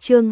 Chương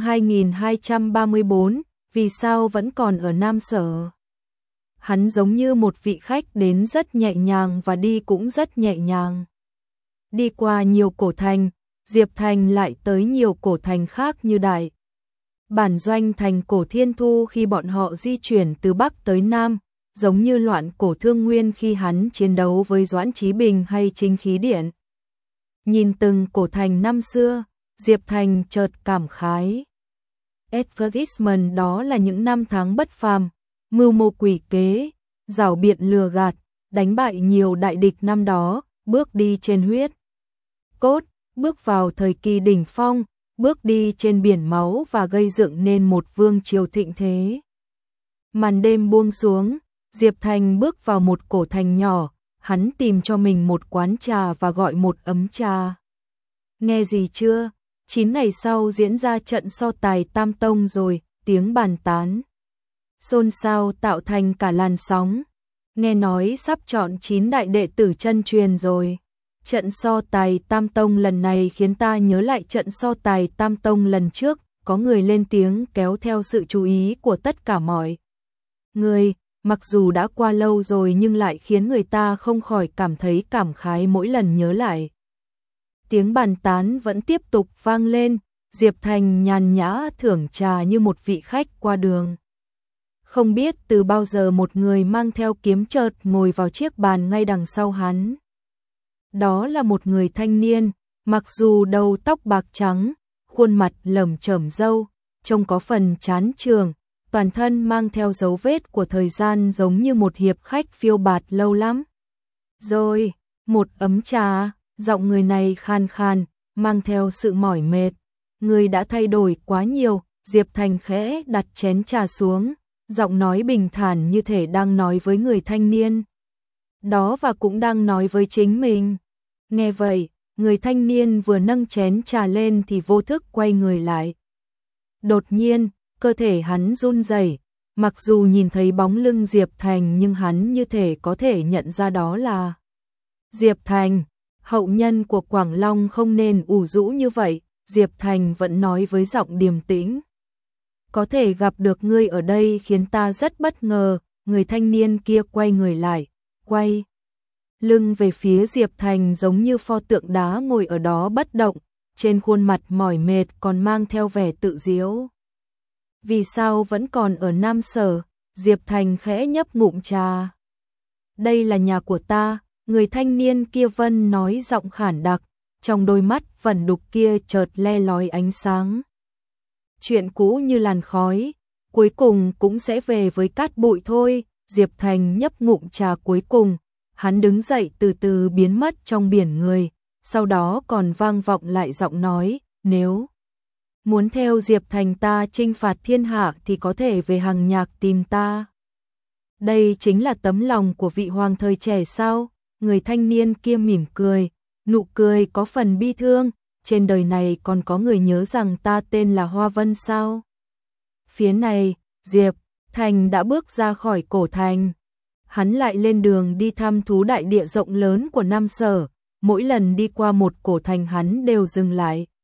2234, vì sao vẫn còn ở Nam Sở? Hắn giống như một vị khách đến rất nhẹ nhàng và đi cũng rất nhẹ nhàng. Đi qua nhiều cổ thành, Diệp Thành lại tới nhiều cổ thành khác như Đại Bản Doanh thành cổ Thiên Thu khi bọn họ di chuyển từ Bắc tới Nam, giống như loạn cổ Thương Nguyên khi hắn chiến đấu với Doãn Chí Bình hay Chính Khí Điện. Nhìn từng cổ thành năm xưa, Diệp Thành chợt cảm khái. Advertisement đó là những năm tháng bất phàm, mưu mô quỷ kế, giảo biện lừa gạt, đánh bại nhiều đại địch năm đó, bước đi trên huyết cốt, bước vào thời kỳ đỉnh phong, bước đi trên biển máu và gây dựng nên một vương triều thịnh thế. Màn đêm buông xuống, Diệp Thành bước vào một cổ thành nhỏ, hắn tìm cho mình một quán trà và gọi một ấm trà. Nghe gì chưa? 9 ngày sau diễn ra trận so tài Tam Tông rồi, tiếng bàn tán xôn xao tạo thành cả làn sóng. Nghe nói sắp chọn 9 đại đệ tử chân truyền rồi. Trận so tài Tam Tông lần này khiến ta nhớ lại trận so tài Tam Tông lần trước, có người lên tiếng kéo theo sự chú ý của tất cả mọi người, mặc dù đã qua lâu rồi nhưng lại khiến người ta không khỏi cảm thấy cảm khái mỗi lần nhớ lại. Tiếng bàn tán vẫn tiếp tục vang lên, Diệp Thành nhàn nhã thưởng trà như một vị khách qua đường. Không biết từ bao giờ một người mang theo kiếm chợt ngồi vào chiếc bàn ngay đằng sau hắn. Đó là một người thanh niên, mặc dù đầu tóc bạc trắng, khuôn mặt lởm chởm râu, trông có phần chán chường, toàn thân mang theo dấu vết của thời gian giống như một hiệp khách phiêu bạt lâu lắm. Rồi, một ấm trà, giọng người này khan khan, mang theo sự mỏi mệt. Người đã thay đổi quá nhiều, Diệp Thành khẽ đặt chén trà xuống, giọng nói bình thản như thể đang nói với người thanh niên đó và cũng đang nói với chính mình. Nghe vậy, người thanh niên vừa nâng chén trà lên thì vô thức quay người lại. Đột nhiên, cơ thể hắn run rẩy, mặc dù nhìn thấy bóng lưng Diệp Thành nhưng hắn như thể có thể nhận ra đó là Diệp Thành. Hậu nhân của Quảng Long không nên ủ rũ như vậy, Diệp Thành vẫn nói với giọng điềm tĩnh. Có thể gặp được ngươi ở đây khiến ta rất bất ngờ. Người thanh niên kia quay người lại, quay lưng về phía Diệp Thành giống như pho tượng đá ngồi ở đó bất động, trên khuôn mặt mỏi mệt còn mang theo vẻ tự diễu. Vì sao vẫn còn ở Nam Sở? Diệp Thành khẽ nhấp ngụm trà. Đây là nhà của ta, người thanh niên kia vân nói giọng khản đặc, trong đôi mắt vẩn đục kia chợt le lói ánh sáng. Chuyện cũ như làn khói, cuối cùng cũng sẽ về với cát bụi thôi. Diệp Thành nhấp ngụm trà cuối cùng, hắn đứng dậy từ từ biến mất trong biển người, sau đó còn vang vọng lại giọng nói, nếu muốn theo Diệp Thành ta chinh phạt thiên hạ thì có thể về Hằng Nhạc tìm ta. Đây chính là tấm lòng của vị hoàng thời trẻ sao? Người thanh niên kia mỉm cười, nụ cười có phần bi thương, trên đời này còn có người nhớ rằng ta tên là Hoa Vân sao? Phía này, Diệp Thành đã bước ra khỏi cổ thành. Hắn lại lên đường đi thăm thú đại địa rộng lớn của Nam Sở, mỗi lần đi qua một cổ thành hắn đều dừng lại.